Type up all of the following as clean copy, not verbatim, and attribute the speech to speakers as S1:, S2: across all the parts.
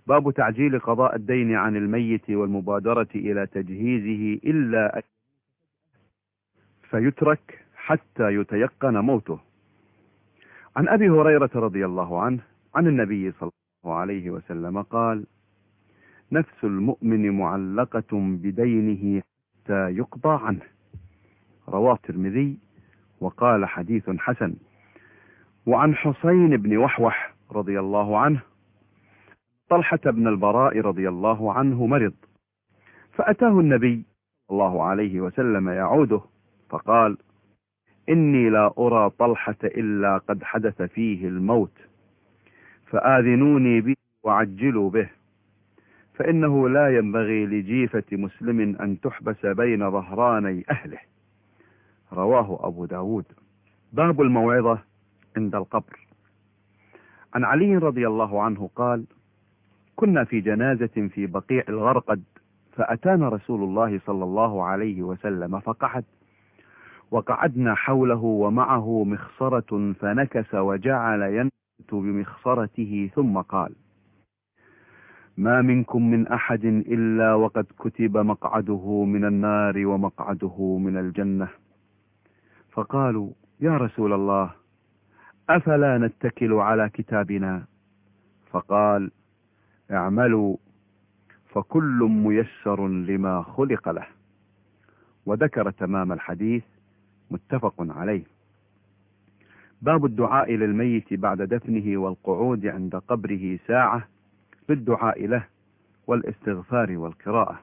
S1: باب تعجيل قضاء الدين عن الميت والمبادرة إلى تجهيزه إلا فيترك حتى يتيقن موته. عن أبي هريرة رضي الله عنه عن النبي صلى الله عليه وسلم قال: نفس المؤمن معلقة بدينه حتى يقضى عنه. رواه الترمذي وقال حديث حسن. وعن حسين بن وحوح رضي الله عنه طلحة بن البراء رضي الله عنه مرض، فأتاه النبي صلى الله عليه وسلم يعوده، فقال: إني لا أرى طلحة إلا قد حدث فيه الموت، فآذنوني به وعجلوا به، فإنه لا ينبغي لجيفة مسلم أن تحبس بين ظهراني أهله. رواه أبو داود. باب الموعظة عند القبر. عن علي رضي الله عنه قال: كنا في جنازة في بقيع الغرقد، فأتانا رسول الله صلى الله عليه وسلم فقعد، وقعدنا حوله ومعه مخصرة، فنكس وجعل ينكت بمخصرته ثم قال: ما منكم من أحد إلا وقد كتب مقعده من النار ومقعده من الجنة. فقالوا: يا رسول الله، أفلا نتكل على كتابنا؟ فقال: اعملوا فكل ميسر لما خلق له. وذكر تمام الحديث، متفق عليه. باب الدعاء للميت بعد دفنه والقعود عند قبره ساعة بالدعاء له والاستغفار والقراءة.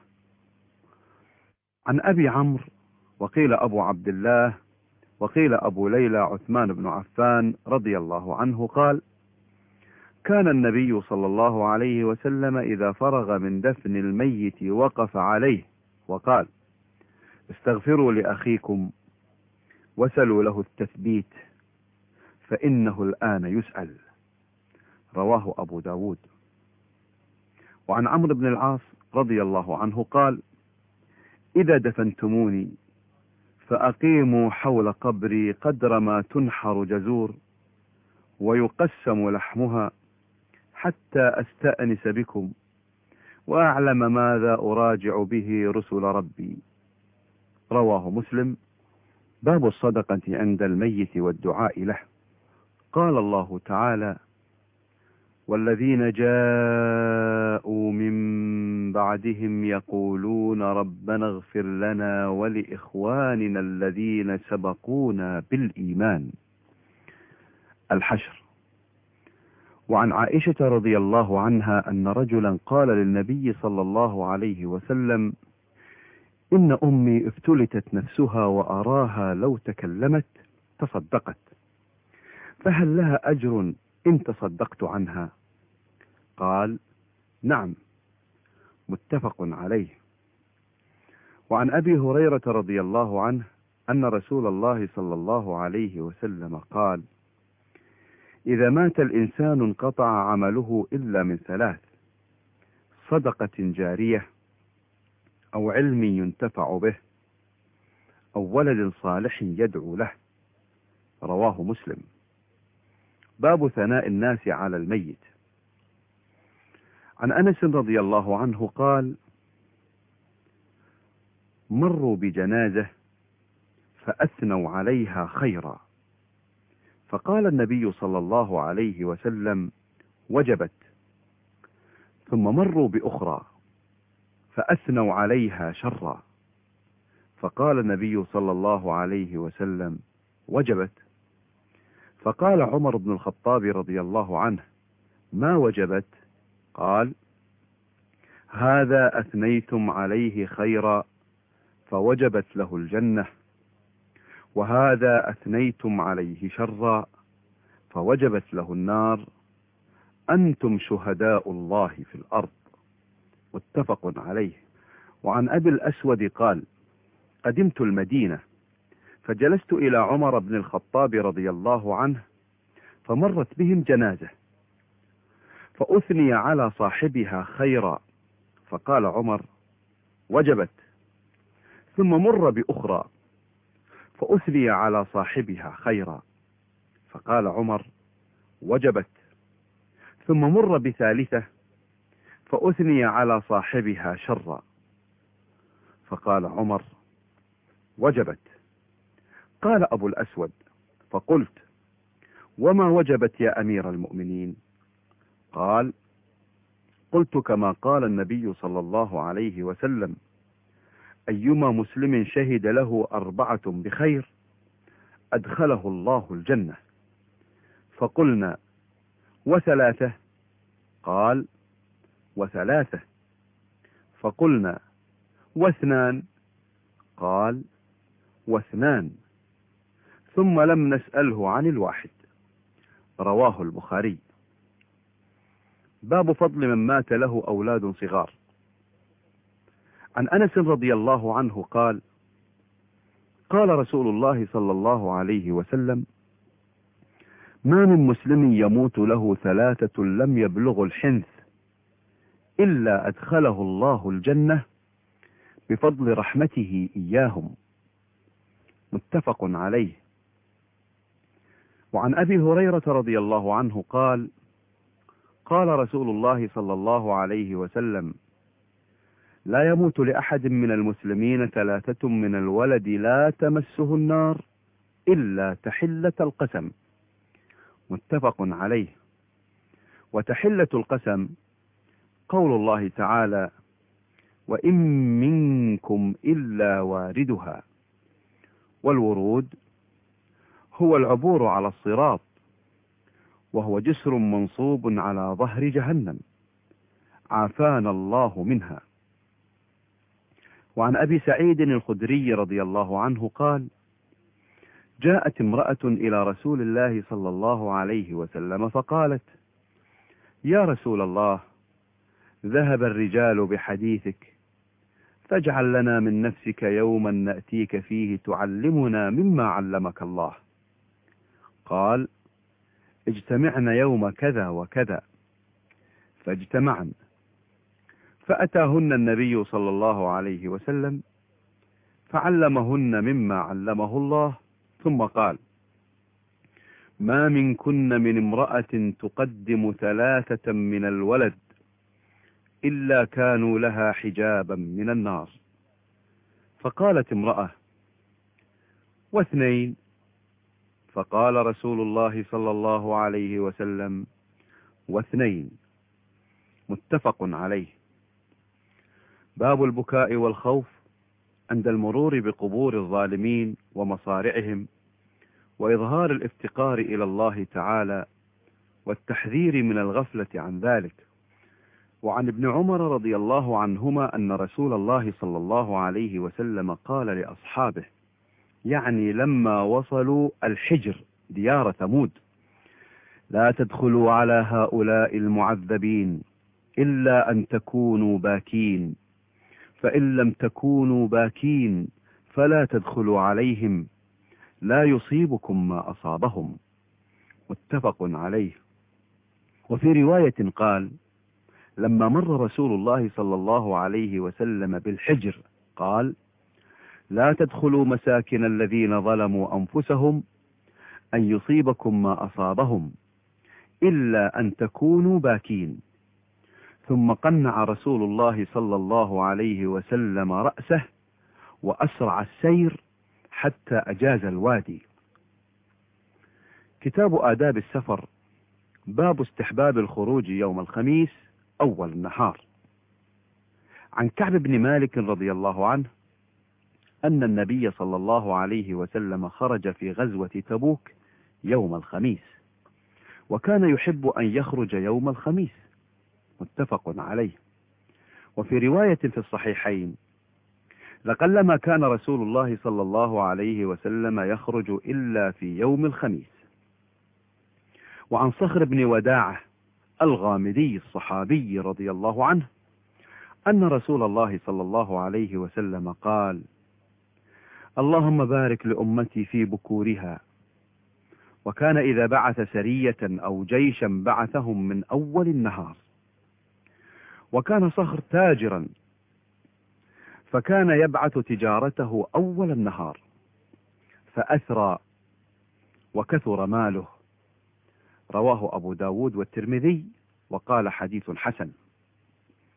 S1: عن أبي عمرو وقيل أبو عبد الله وقيل أبو ليلى عثمان بن عفان رضي الله عنه قال: كان النبي صلى الله عليه وسلم إذا فرغ من دفن الميت وقف عليه وقال: استغفروا لأخيكم وسلوا له التثبيت، فإنه الآن يسأل. رواه أبو داود. وعن عمرو بن العاص رضي الله عنه قال: إذا دفنتموني فأقيموا حول قبري قدر ما تنحر جزور ويقسم لحمها، حتى أستأنس بكم وأعلم ماذا أراجع به رسل ربي. رواه مسلم. باب الصدقة عند الميت والدعاء له. قال الله تعالى: والذين جاءوا من بعدهم يقولون ربنا اغفر لنا ولإخواننا الذين سبقونا بالإيمان. الحشر. وعن عائشة رضي الله عنها أن رجلا قال للنبي صلى الله عليه وسلم: إن أمي افتلتت نفسها وأراها لو تكلمت تصدقت، فهل لها أجر إن تصدقت عنها؟ قال: نعم. متفق عليه. وعن أبي هريرة رضي الله عنه أن رسول الله صلى الله عليه وسلم قال: إذا مات الإنسان انقطع عمله إلا من ثلاث: صدقة جارية، أو علم ينتفع به، أو ولد صالح يدعو له. رواه مسلم. باب ثناء الناس على الميت. عن أنس رضي الله عنه قال: مروا بجنازة فأثنوا عليها خيرا، فقال النبي صلى الله عليه وسلم: وجبت. ثم مروا بأخرى فأثنوا عليها شرا، فقال النبي صلى الله عليه وسلم: وجبت. فقال عمر بن الخطاب رضي الله عنه: ما وجبت؟ قال: هذا أثنيتم عليه خيرا فوجبت له الجنة، وهذا أثنيتم عليه شرا فوجبت له النار، أنتم شهداء الله في الأرض. متفق عليه. وعن أبي الأسود قال: قدمت المدينة فجلست إلى عمر بن الخطاب رضي الله عنه، فمرت بهم جنازة فأثني على صاحبها خيرا، فقال عمر: وجبت. ثم مر بأخرى فأثني على صاحبها خيرا، فقال عمر: وجبت. ثم مر بثالثة فأثني على صاحبها شرا، فقال عمر: وجبت. قال أبو الأسود: فقلت: وما وجبت يا أمير المؤمنين؟ قال: قلت كما قال النبي صلى الله عليه وسلم: أيما مسلم شهد له 4 بخير أدخله الله الجنة. فقلنا: وثلاثة؟ قال: وثلاثة. فقلنا: واثنان؟ قال: واثنان. ثم لم نسأله عن الواحد. رواه البخاري. باب فضل من مات له أولاد صغار. عن أنس رضي الله عنه قال: قال رسول الله صلى الله عليه وسلم: ما من مسلم يموت له 3 لم يبلغ الحنث إلا أدخله الله الجنة بفضل رحمته إياهم. متفق عليه. وعن أبي هريرة رضي الله عنه قال: قال رسول الله صلى الله عليه وسلم: لا يموت لأحد من المسلمين 3 من الولد لا تمسه النار إلا تحلة القسم. متفق عليه. وتحلة القسم قول الله تعالى: وإن منكم إلا واردها. والورود هو العبور على الصراط، وهو جسر منصوب على ظهر جهنم، عافانا الله منها. وعن أبي سعيد الخدري رضي الله عنه قال: جاءت امرأة إلى رسول الله صلى الله عليه وسلم فقالت: يا رسول الله، ذهب الرجال بحديثك، فاجعل لنا من نفسك يوما نأتيك فيه تعلمنا مما علمك الله. قال: اجتمعن يوم كذا وكذا. فاجتمعن، فأتاهن النبي صلى الله عليه وسلم فعلمهن مما علمه الله، ثم قال: ما منكن من امرأة تقدم 3 من الولد إلا كانوا لها حجابا من النار. فقالت امرأة: واثنين؟ فقال رسول الله صلى الله عليه وسلم: واثنين. متفق عليه. باب البكاء والخوف عند المرور بقبور الظالمين ومصارعهم، وإظهار الافتقار إلى الله تعالى، والتحذير من الغفلة عن ذلك. وعن ابن عمر رضي الله عنهما أن رسول الله صلى الله عليه وسلم قال لأصحابه، يعني لما وصلوا الحجر ديار ثمود: لا تدخلوا على هؤلاء المعذبين إلا أن تكونوا باكين، فإن لم تكونوا باكين فلا تدخلوا عليهم، لا يصيبكم ما أصابهم. متفق عليه. وفي رواية قال: لما مر رسول الله صلى الله عليه وسلم بالحجر قال: لا تدخلوا مساكن الذين ظلموا أنفسهم أن يصيبكم ما أصابهم إلا أن تكونوا باكين. ثم قنع رسول الله صلى الله عليه وسلم رأسه وأسرع السير حتى أجاز الوادي. كتاب آداب السفر. باب استحباب الخروج يوم الخميس أول النهار. عن كعب بن مالك رضي الله عنه أن النبي صلى الله عليه وسلم خرج في غزوة تبوك يوم الخميس، وكان يحب أن يخرج يوم الخميس. متفق عليه. وفي رواية في الصحيحين: لقلما كان رسول الله صلى الله عليه وسلم يخرج إلا في يوم الخميس. وعن صخر بن وداعة الغامدي الصحابي رضي الله عنه أن رسول الله صلى الله عليه وسلم قال: اللهم بارك لأمتي في بكورها. وكان إذا بعث سرية أو جيشا بعثهم من أول النهار. وكان صخر تاجرا، فكان يبعث تجارته أول النهار، فأثرى وكثر ماله. رواه أبو داود والترمذي، وقال حديث حسن.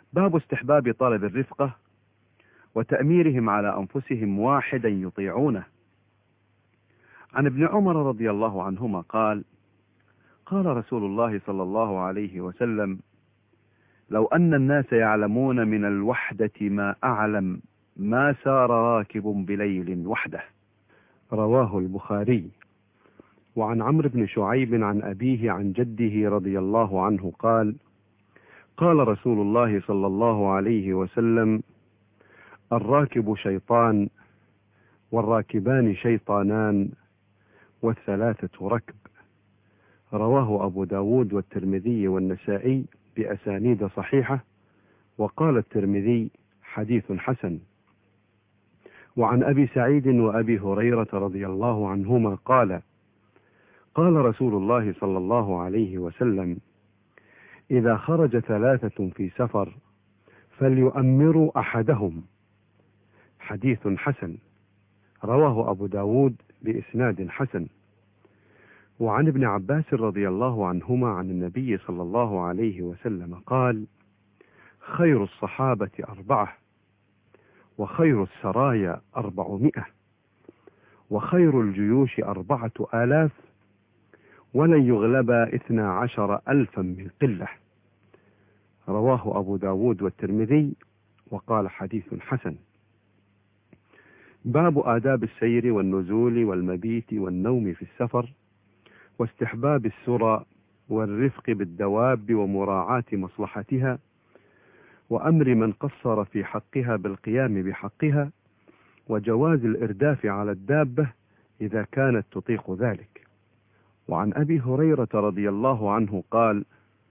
S1: باب استحباب طلب الرفقة وتأميرهم على أنفسهم واحدا يطيعونه. عن ابن عمر رضي الله عنهما قال: قال رسول الله صلى الله عليه وسلم: لو أن الناس يعلمون من الوحدة ما أعلم ما سار راكب بليل وحده. رواه البخاري. وعن عمرو بن شعيب عن أبيه عن جده رضي الله عنه قال: قال رسول الله صلى الله عليه وسلم: الراكب شيطان، والراكبان شيطانان، والثلاثة ركب. رواه أبو داود والترمذي والنسائي بأسانيد صحيحة، وقال الترمذي: حديث حسن. وعن أبي سعيد وأبي هريرة رضي الله عنهما قال: قال رسول الله صلى الله عليه وسلم: إذا خرج ثلاثة في سفر فليؤمروا أحدهم. حديث حسن. رواه أبو داود بإسناد حسن. وعن ابن عباس رضي الله عنهما عن النبي صلى الله عليه وسلم قال: خير الصحابة 4، وخير السرايا 400، وخير الجيوش 4000، ولن يغلب 12,000 من قلة. رواه أبو داود والترمذي، وقال حديث حسن. باب آداب السير والنزول والمبيت والنوم في السفر، واستحباب السرى والرفق بالدواب ومراعاة مصلحتها، وأمر من قصر في حقها بالقيام بحقها، وجواز الإرداف على الدابة إذا كانت تطيق ذلك. وعن أبي هريرة رضي الله عنه قال: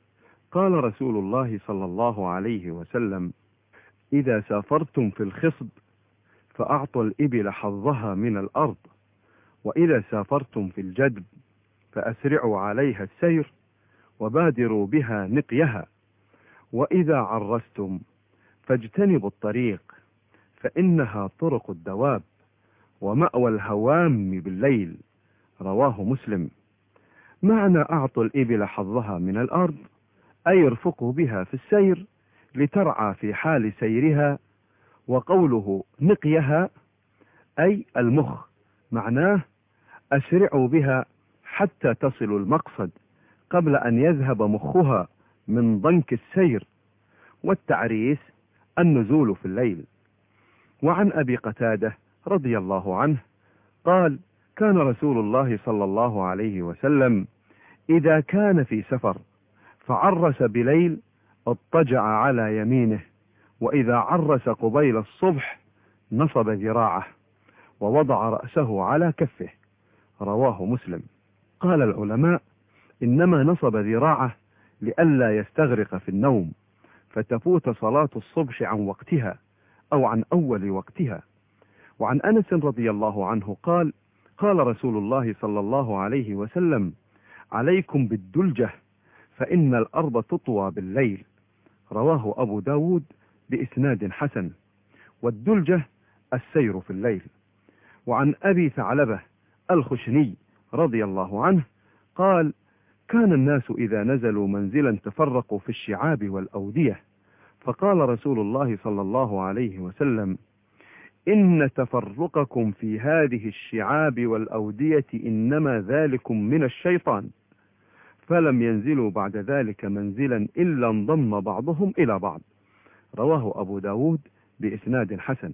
S1: قال رسول الله صلى الله عليه وسلم: إذا سافرتم في الخصب فأعطوا الإبل حظها من الأرض، وإذا سافرتم في الجدب فأسرعوا عليها السير، وبادروا بها نقيها، وإذا عرستم فاجتنبوا الطريق، فإنها طرق الدواب ومأوى الهوام بالليل. رواه مسلم. معنى أعطوا الإبل حظها من الأرض أي ارفقوا بها في السير لترعى في حال سيرها، وقوله نقيها أي المخ، معناه أسرعوا بها حتى تصلوا المقصد قبل أن يذهب مخها من ضنك السير، والتعريس النزول في الليل. وعن أبي قتادة رضي الله عنه قال: كان رسول الله صلى الله عليه وسلم إذا كان في سفر فعرس بليل اضطجع على يمينه، وإذا عرس قبيل الصبح نصب ذراعه ووضع رأسه على كفه. رواه مسلم. قال العلماء: إنما نصب ذراعه لئلا يستغرق في النوم فتفوت صلاة الصبح عن وقتها أو عن أول وقتها. وعن أنس رضي الله عنه قال: قال رسول الله صلى الله عليه وسلم: عليكم بالدلجة فإن الأرض تطوى بالليل. رواه أبو داود بإسناد حسن. والدلجة السير في الليل. وعن أبي ثعلبة الخشني رضي الله عنه قال: كان الناس إذا نزلوا منزلا تفرقوا في الشعاب والأودية، فقال رسول الله صلى الله عليه وسلم: إن تفرقكم في هذه الشعاب والأودية إنما ذلكم من الشيطان، فلم ينزلوا بعد ذلك منزلا إلا انضم بعضهم إلى بعض. رواه أبو داود بإسناد حسن.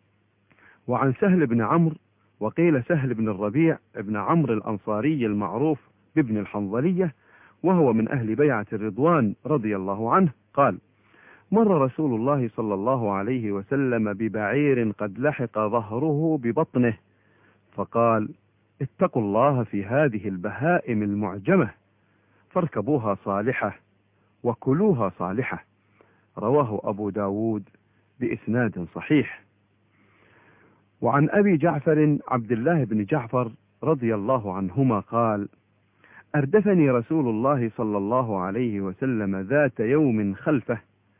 S1: وعن سهل بن عمرو، وقيل سهل بن الربيع بن عمرو الأنصاري المعروف بابن الحنظلية، وهو من أهل بيعة الرضوان رضي الله عنه قال: مر رسول الله صلى الله عليه وسلم ببعير قد لحق ظهره ببطنه، فقال: اتقوا الله في هذه البهائم المعجمة، فاركبوها صالحة وكلوها صالحة. رواه أبو داود بإسناد صحيح. وعن أبي جعفر عبد الله بن جعفر رضي الله عنهما قال: أردفني رسول الله صلى الله عليه وسلم ذات يوم خلفه،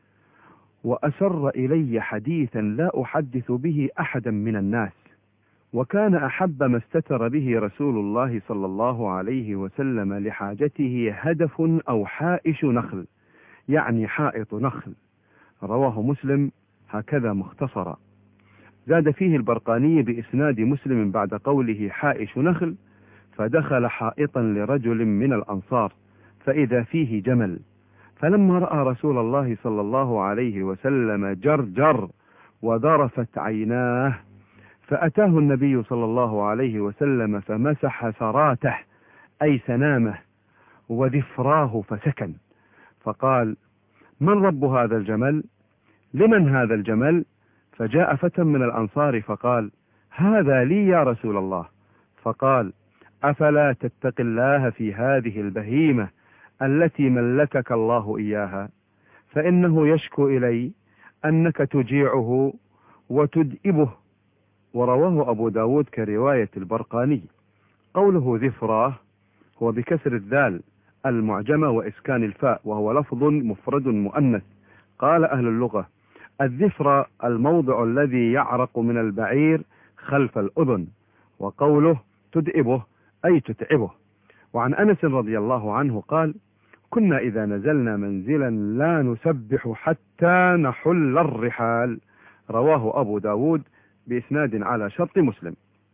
S1: وأسر إلي حديثا لا أحدث به أحدا من الناس، وكان أحب ما استتر به رسول الله صلى الله عليه وسلم لحاجته هدف أو حائش نخل، يعني حائط نخل، رواه مسلم هكذا مختصرا. زاد فيه البرقاني بإسناد مسلم بعد قوله حائش نخل: فدخل حائطا لرجل من الأنصار فإذا فيه جمل، فلما رأى رسول الله صلى الله عليه وسلم جرجر وذرفت عيناه، فأتاه النبي صلى الله عليه وسلم فمسح ثراته أي سنامه وذفراه فسكن، فقال: من رب هذا الجمل؟ لمن هذا الجمل؟ فجاء فتى من الأنصار فقال: هذا لي يا رسول الله. فقال: أفلا تتق الله في هذه البهيمة التي ملكك الله إياها، فإنه يشكو إلي أنك تجيعه وتدئبه. ورواه أبو داود كرواية البرقاني. قوله ذفراه هو بكسر الذال المعجمة وإسكان الفاء، وهو لفظ مفرد مؤنث. قال أهل اللغة: الذفر الموضع الذي يعرق من البعير خلف الأذن. وقوله تدئبه أي تتعبه. وعن أنس رضي الله عنه قال: كنا إذا نزلنا منزلا لا نسبح حتى نحل الرحال. رواه أبو داود بإسناد على شرط مسلم.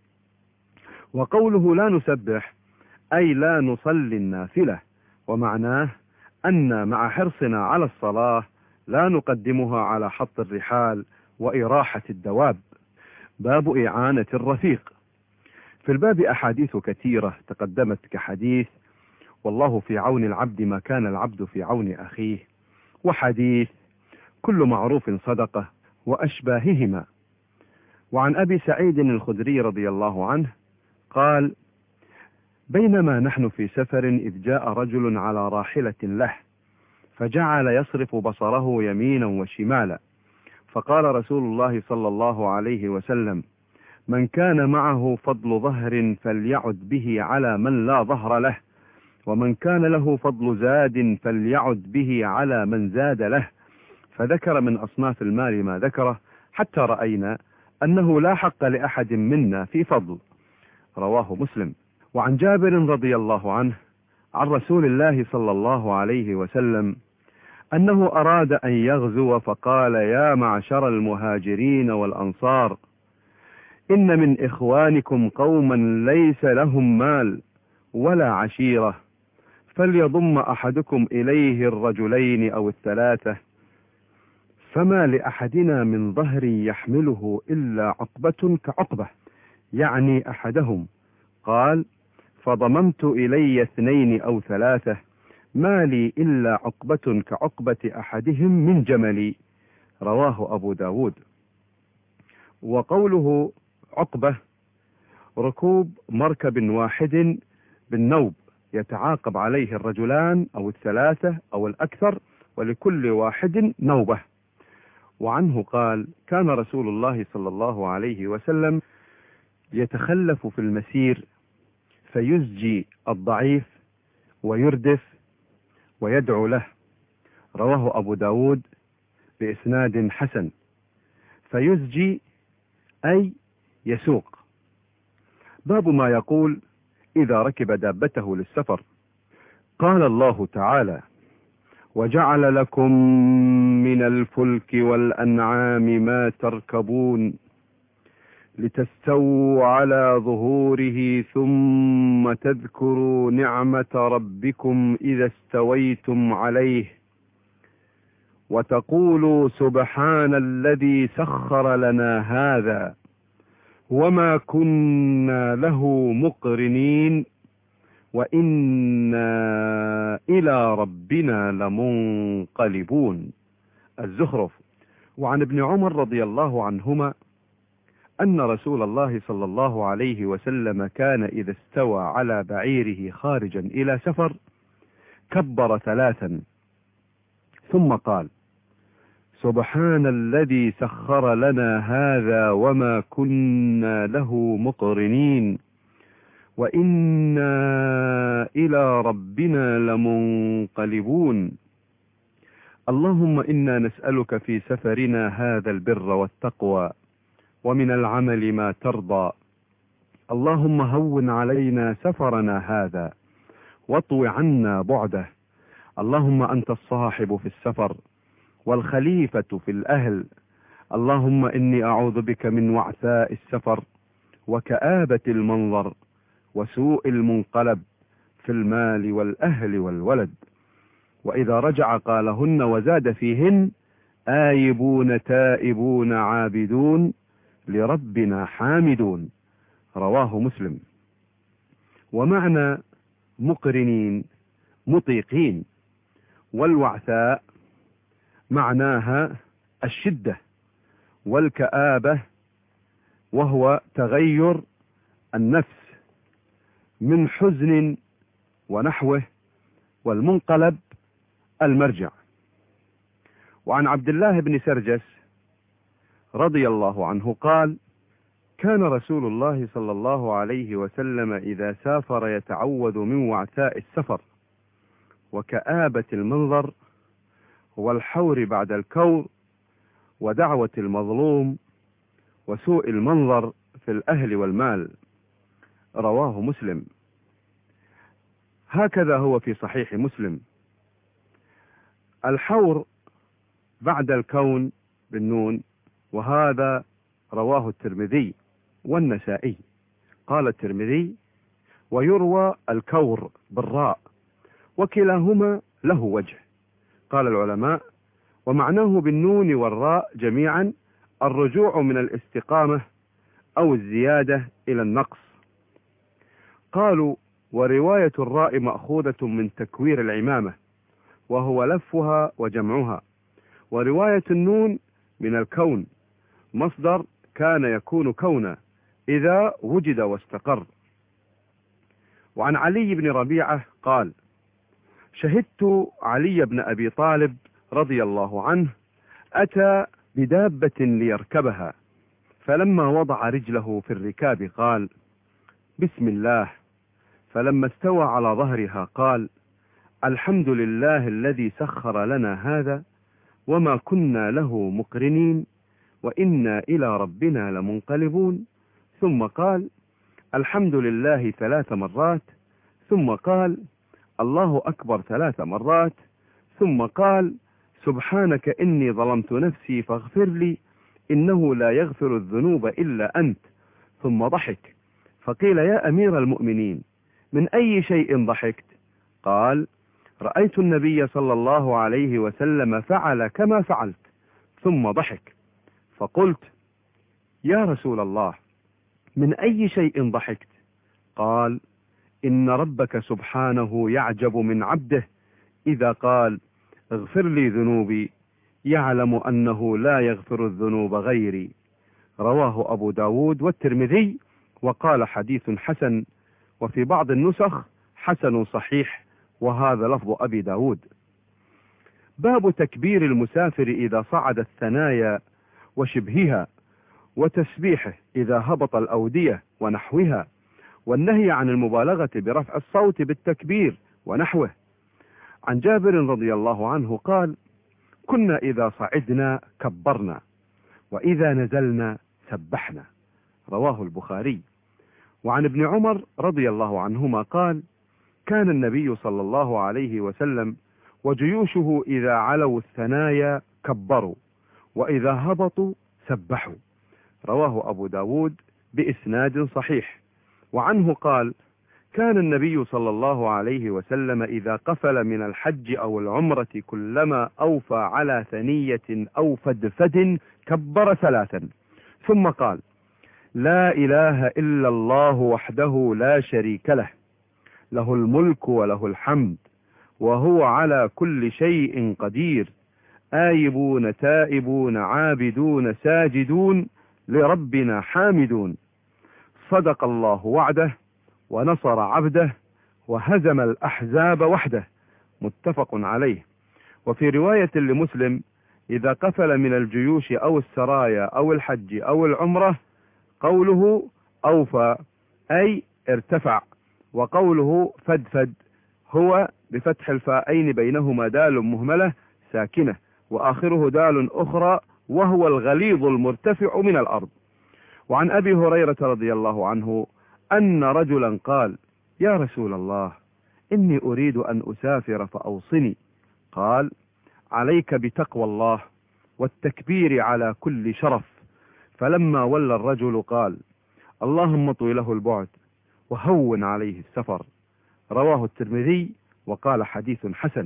S1: وقوله لا نسبح أي لا نصلي النافلة، ومعناه أن مع حرصنا على الصلاة لا نقدمها على حط الرحال وإراحة الدواب. باب إعانة الرفيق. في الباب أحاديث كثيرة تقدمت كحديث: والله في عون العبد ما كان العبد في عون أخيه، وحديث: كل معروف صدقة، وأشباههما. وعن أبي سعيد الخدري رضي الله عنه قال: بينما نحن في سفر إذ جاء رجل على راحلة له، فجعل يصرف بصره يمينا وشمالا، فقال رسول الله صلى الله عليه وسلم: من كان معه فضل ظهر فليعد به على من لا ظهر له، ومن كان له فضل زاد فليعد به على من زاد له. فذكر من أصناف المال ما ذكره، حتى رأينا أنه لا حق لأحد منا في فضل. رواه مسلم. وعن جابر رضي الله عنه عن رسول الله صلى الله عليه وسلم أنه أراد أن يغزو، فقال: يا معشر المهاجرين والأنصار، إن من إخوانكم قوما ليس لهم مال ولا عشيرة، فليضم أحدكم إليه الرجلين أو الثلاثة، فما لأحدنا من ظهر يحمله إلا عقبة كعقبة، يعني أحدهم. قال: فضممت إلي 2 أو 3، ما لي إلا عقبة كعقبة أحدهم من جملي. رواه أبو داود. وقوله عقبة ركوب مركب واحد بالنوب يتعاقب عليه الرجلان أو 3 أو الأكثر، ولكل واحد نوبة. وعنه قال: كان رسول الله صلى الله عليه وسلم يتخلف في المسير فيزجي الضعيف ويردف ويدعو له. رواه أبو داود بإسناد حسن. فيزجي أي يسوق. باب ما يقول إذا ركب دابته للسفر. قال الله تعالى: وجعل لكم من الفلك والأنعام ما تركبون لتستووا على ظهوره ثم تذكروا نعمة ربكم إذا استويتم عليه وتقولوا سبحان الذي سخر لنا هذا وما كنا له مقرنين وإنا إلى ربنا لمنقلبون. الزخرف. وعن ابن عمر رضي الله عنهما أن رسول الله صلى الله عليه وسلم كان إذا استوى على بعيره خارجا إلى سفر كبر 3 ثم قال: سبحان الذي سخر لنا هذا وما كنا له مقرنين وإنا إلى ربنا لمنقلبون. اللهم إنا نسألك في سفرنا هذا البر والتقوى ومن العمل ما ترضى. اللهم هون علينا سفرنا هذا واطو عنا بعده. اللهم أنت الصاحب في السفر والخليفة في الأهل. اللهم إني أعوذ بك من وعثاء السفر وكآبة المنظر وسوء المنقلب في المال والأهل والولد. وإذا رجع قالهن وزاد فيهن: آيبون تائبون عابدون لربنا حامدون. رواه مسلم. ومعنى مقرنين مطيقين. والوعثاء معناها الشدة، والكآبة وهو تغير النفس من حزن ونحوه، والمنقلب المرجع. وعن عبد الله بن سرجس رضي الله عنه قال: كان رسول الله صلى الله عليه وسلم إذا سافر يتعوذ من وعثاء السفر وكآبة المنظر والحور بعد الكور ودعوة المظلوم وسوء المنظر في الأهل والمال. رواه مسلم. هكذا هو في صحيح مسلم. الحور بعد الكون بالنون، وهذا رواه الترمذي والنسائي. قال الترمذي: ويروى الكور بالراء، وكلاهما له وجه. قال العلماء: ومعناه بالنون والراء جميعا الرجوع من الاستقامة أو الزيادة إلى النقص. قالوا: ورواية الراء مأخوذة من تكوير العمامة، وهو لفها وجمعها. ورواية النون من الكون، مصدر كان يكون كونا إذا وجد واستقر. وعن علي بن ربيعة قال: شهدت علي بن أبي طالب رضي الله عنه أتى بدابة ليركبها، فلما وضع رجله في الركاب قال: بسم الله. فلما استوى على ظهرها قال: الحمد لله الذي سخر لنا هذا وما كنا له مقرنين وإنا إلى ربنا لمنقلبون. ثم قال: الحمد لله 3 مرات. ثم قال: الله أكبر 3 مرات. ثم قال: سبحانك إني ظلمت نفسي فاغفر لي إنه لا يغفر الذنوب إلا أنت. ثم ضحك، فقيل: يا أمير المؤمنين من أي شيء ضحكت؟ قال: رأيت النبي صلى الله عليه وسلم فعل كما فعلت. ثم ضحك، فقلت: يا رسول الله من أي شيء ضحكت؟ قال: إن ربك سبحانه يعجب من عبده إذا قال: اغفر لي ذنوبي، يعلم أنه لا يغفر الذنوب غيري. رواه أبو داود والترمذي، وقال: حديث حسن. وفي بعض النسخ: حسن صحيح، وهذا لفظ أبي داود. باب تكبير المسافر إذا صعد الثنايا وشبهها، وتسبيحه إذا هبط الأودية ونحوها، والنهي عن المبالغة برفع الصوت بالتكبير ونحوه. عن جابر رضي الله عنه قال: كنا إذا صعدنا كبرنا وإذا نزلنا سبحنا. رواه البخاري. وعن ابن عمر رضي الله عنهما قال: كان النبي صلى الله عليه وسلم وجيوشه إذا علوا الثنايا كبروا وإذا هبطوا سبحوا. رواه أبو داود بإسناد صحيح. وعنه قال: كان النبي صلى الله عليه وسلم إذا قفل من الحج أو العمرة كلما أوفى على ثنية أو فدفد كبر 3، ثم قال: لا إله إلا الله وحده لا شريك له، له الملك وله الحمد وهو على كل شيء قدير، آيبون تائبون عابدون ساجدون لربنا حامدون، صدق الله وعده ونصر عبده وهزم الأحزاب وحده. متفق عليه. وفي رواية لمسلم: إذا قفل من الجيوش أو السرايا أو الحج أو العمرة، قوله أوفى أي ارتفع، وقوله فدفد هو بفتح الفاءين بينهما دال مهملة ساكنة وآخره دال أخرى، وهو الغليظ المرتفع من الأرض. وعن أبي هريرة رضي الله عنه أن رجلا قال: يا رسول الله إني أريد أن أسافر فأوصني. قال: عليك بتقوى الله والتكبير على كل شرف. فلما ولى الرجل قال: اللهم اطوي له البعد وهون عليه السفر. رواه الترمذي وقال حديث حسن.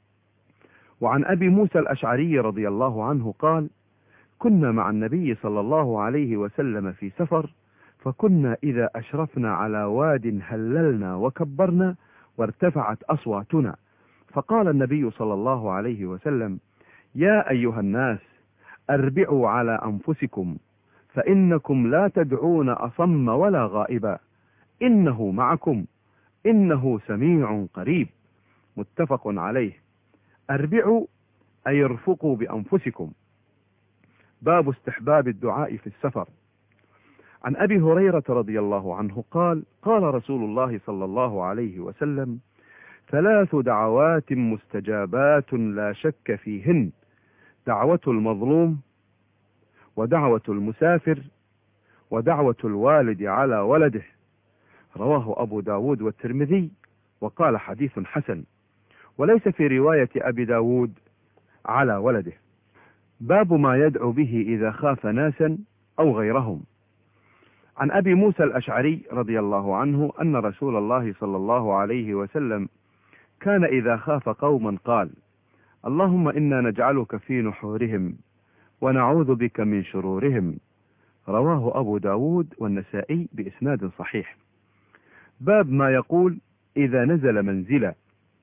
S1: وعن أبي موسى الأشعري رضي الله عنه قال: كنا مع النبي صلى الله عليه وسلم في سفر، فكنا إذا أشرفنا على واد هللنا وكبرنا وارتفعت أصواتنا، فقال النبي صلى الله عليه وسلم: يا أيها الناس، أربعوا على أنفسكم، فإنكم لا تدعون أصم ولا غائبا، إنه معكم، إنه سميع قريب. متفق عليه. أربعوا أي ارفقوا بأنفسكم. باب استحباب الدعاء في السفر. عن أبي هريرة رضي الله عنه قال: قال رسول الله صلى الله عليه وسلم: ثلاث دعوات مستجابات لا شك فيهن: دعوة المظلوم، ودعوة المسافر، ودعوة الوالد على ولده. رواه أبو داود والترمذي وقال حديث حسن، وليس في رواية أبي داود على ولده. باب ما يدعو به إذا خاف ناسا أو غيرهم. عن أبي موسى الأشعري رضي الله عنه أن رسول الله صلى الله عليه وسلم كان إذا خاف قوما قال: اللهم إنا نجعلك في نحورهم ونعوذ بك من شرورهم. رواه أبو داود والنسائي بإسناد صحيح. باب ما يقول إذا نزل منزلا.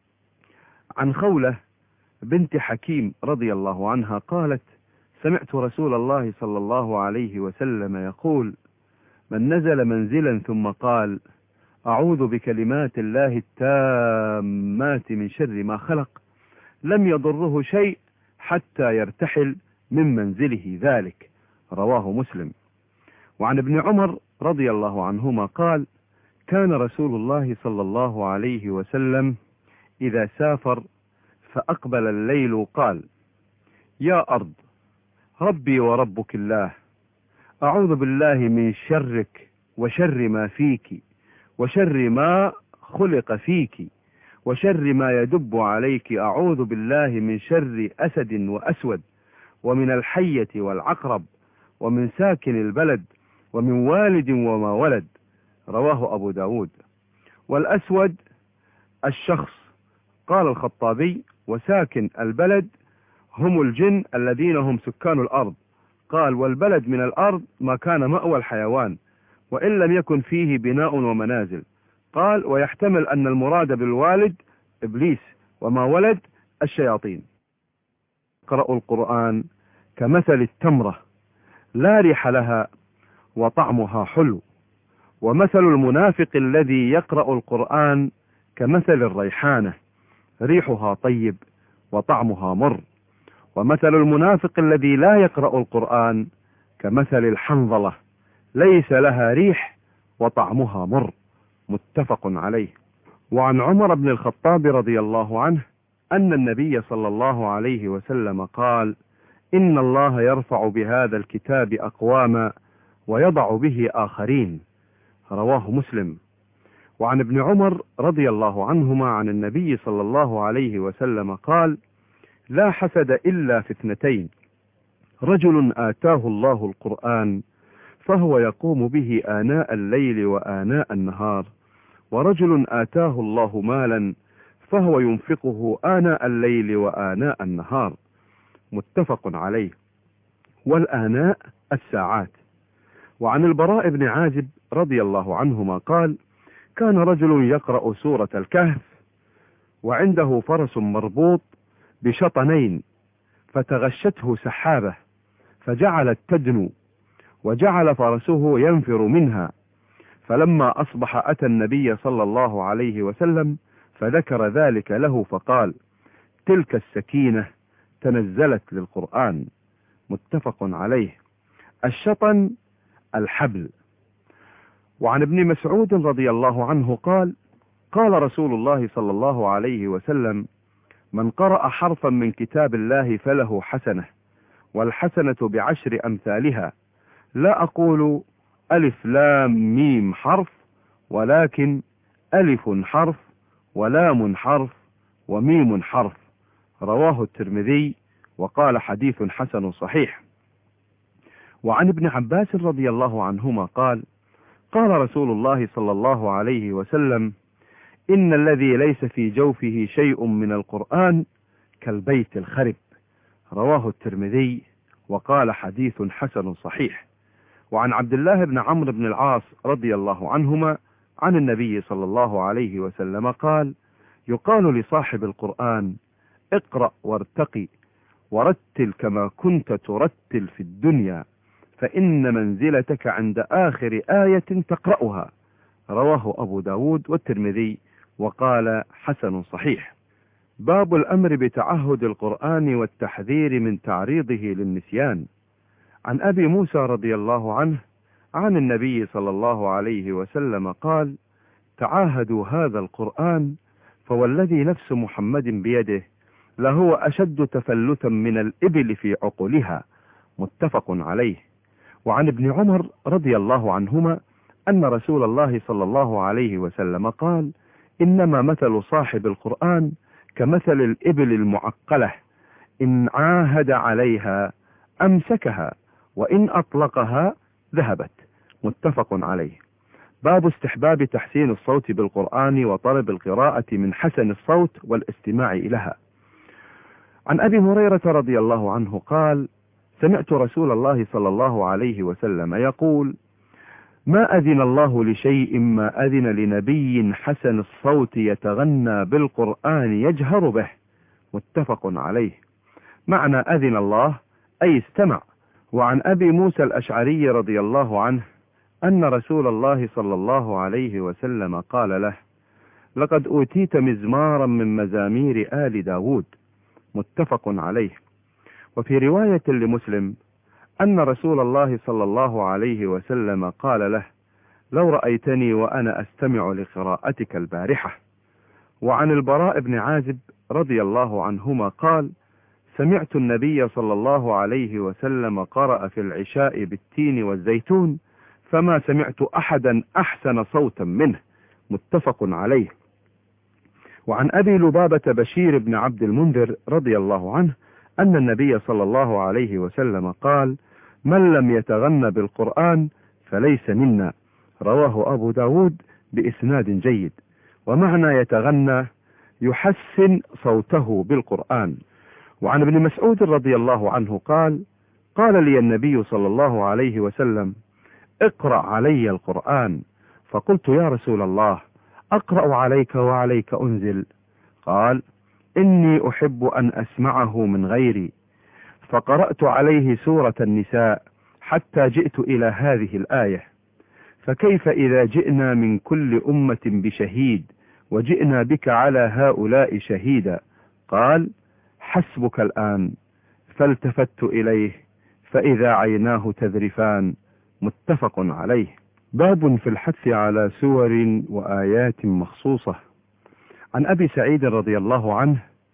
S1: عن خولة بنت حكيم رضي الله عنها قالت: سمعت رسول الله صلى الله عليه وسلم يقول: من نزل منزلا ثم قال: أعوذ بكلمات الله التامات من شر ما خلق، لم يضره شيء حتى يرتحل من منزله ذلك. رواه مسلم. وعن ابن عمر رضي الله عنهما قال: كان رسول الله صلى الله عليه وسلم إذا سافر فأقبل الليل قال: يا أرض ربي وربك الله، أعوذ بالله من شرك وشر ما فيك وشر ما خلق فيك وشر ما يدب عليك، أعوذ بالله من شر أسد وأسود ومن الحية والعقرب ومن ساكن البلد ومن والد وما ولد. رواه أبو داود. والأسود الشخص. قال الخطابي: وساكن البلد هم الجن الذين هم سكان الأرض. قال: والبلد من الأرض ما كان مأوى الحيوان وإن لم يكن فيه بناء ومنازل. قال: ويحتمل أن المراد بالوالد إبليس وما ولد الشياطين. قرأوا القرآن كمثل التمرة لا ريح لها وطعمها حلو، ومثل المنافق الذي يقرأ القرآن كمثل الريحانة ريحها طيب وطعمها مر، ومثل المنافق الذي لا يقرأ القرآن كمثل الحنظلة ليس لها ريح وطعمها مر. متفق عليه. وعن عمر بن الخطاب رضي الله عنه أن النبي صلى الله عليه وسلم قال: إن الله يرفع بهذا الكتاب أقواما ويضع به آخرين. رواه مسلم. وعن ابن عمر رضي الله عنهما عن النبي صلى الله عليه وسلم قال: لا حسد إلا في اثنتين: رجل آتاه الله القرآن فهو يقوم به آناء الليل وآناء النهار، ورجل آتاه الله مالا فهو ينفقه آناء الليل وآناء النهار. متفق عليه. والآناء الساعات. وعن البراء بن عازب رضي الله عنهما قال: كان رجل يقرأ سورة الكهف وعنده فرس مربوط بشطنين، فتغشته سحابة فجعلت تدنو، وجعل فرسه ينفر منها، فلما أصبح أتى النبي صلى الله عليه وسلم فذكر ذلك له فقال: تلك السكينة تنزلت للقرآن. متفق عليه. الشطن الحبل. وعن ابن مسعود رضي الله عنه قال: قال رسول الله صلى الله عليه وسلم: من قرأ حرفا من كتاب الله فله حسنة، والحسنة بعشر أمثالها، لا أقول ألف لام ميم حرف، ولكن ألف حرف ولام حرف وميم حرف. رواه الترمذي وقال حديث حسن صحيح. وعن ابن عباس رضي الله عنهما قال: قال رسول الله صلى الله عليه وسلم: إن الذي ليس في جوفه شيء من القرآن كالبيت الخرب. رواه الترمذي وقال حديث حسن صحيح. وعن عبد الله بن عمرو بن العاص رضي الله عنهما عن النبي صلى الله عليه وسلم قال: يقال لصاحب القرآن: اقرأ وارتقي ورتل كما كنت ترتل في الدنيا، فإن منزلتك عند آخر آية تقرأها. رواه أبو داود والترمذي وقال حسن صحيح. باب الأمر بتعهد القرآن والتحذير من تعريضه للنسيان. عن أبي موسى رضي الله عنه عن النبي صلى الله عليه وسلم قال: تعاهدوا هذا القرآن، فوالذي نفس محمد بيده لهو أشد تفلتا من الإبل في عقلها. متفق عليه. وعن ابن عمر رضي الله عنهما أن رسول الله صلى الله عليه وسلم قال: إنما مثل صاحب القرآن كمثل الإبل المعقلة، إن عاهد عليها أمسكها، وإن أطلقها ذهبت. متفق عليه. باب استحباب تحسين الصوت بالقرآن وطلب القراءة من حسن الصوت والاستماع لها. عن أبي هريرة رضي الله عنه قال: سمعت رسول الله صلى الله عليه وسلم يقول: ما أذن الله لشيء ما أذن لنبي حسن الصوت يتغنى بالقرآن يجهر به. متفق عليه. معنى أذن الله أي استمع. وعن أبي موسى الأشعري رضي الله عنه أن رسول الله صلى الله عليه وسلم قال له: لقد أوتيت مزمارا من مزامير آل داود. متفق عليه. وفي رواية لمسلم أن رسول الله صلى الله عليه وسلم قال له: لو رأيتني وأنا أستمع لقراءتك البارحة. وعن البراء بن عازب رضي الله عنهما قال: سمعت النبي صلى الله عليه وسلم قرأ في العشاء بالتين والزيتون، فما سمعت أحدا أحسن صوتا منه. متفق عليه. وعن أبي لبابة بشير بن عبد المنذر رضي الله عنه أن النبي صلى الله عليه وسلم قال: من لم يتغنى بالقرآن فليس منا. رواه أبو داود بإسناد جيد. ومعنى يتغنى يحسن صوته بالقرآن. وعن ابن مسعود رضي الله عنه قال: قال لي النبي صلى الله عليه وسلم: اقرأ علي القرآن. فقلت: يا رسول الله، أقرأ عليك وعليك أنزل؟ قال: إني أحب أن أسمعه من غيري. فقرأت عليه سورة النساء حتى جئت إلى هذه الآية: فكيف إذا جئنا من كل أمة بشهيد وجئنا بك على هؤلاء شهيدا؟ قال: حسبك الآن. فالتفت إليه فإذا عيناه تذرفان. متفق عليه. باب في الحث على سور وآيات مخصوصة. عن أبي سعيد رضي الله عنه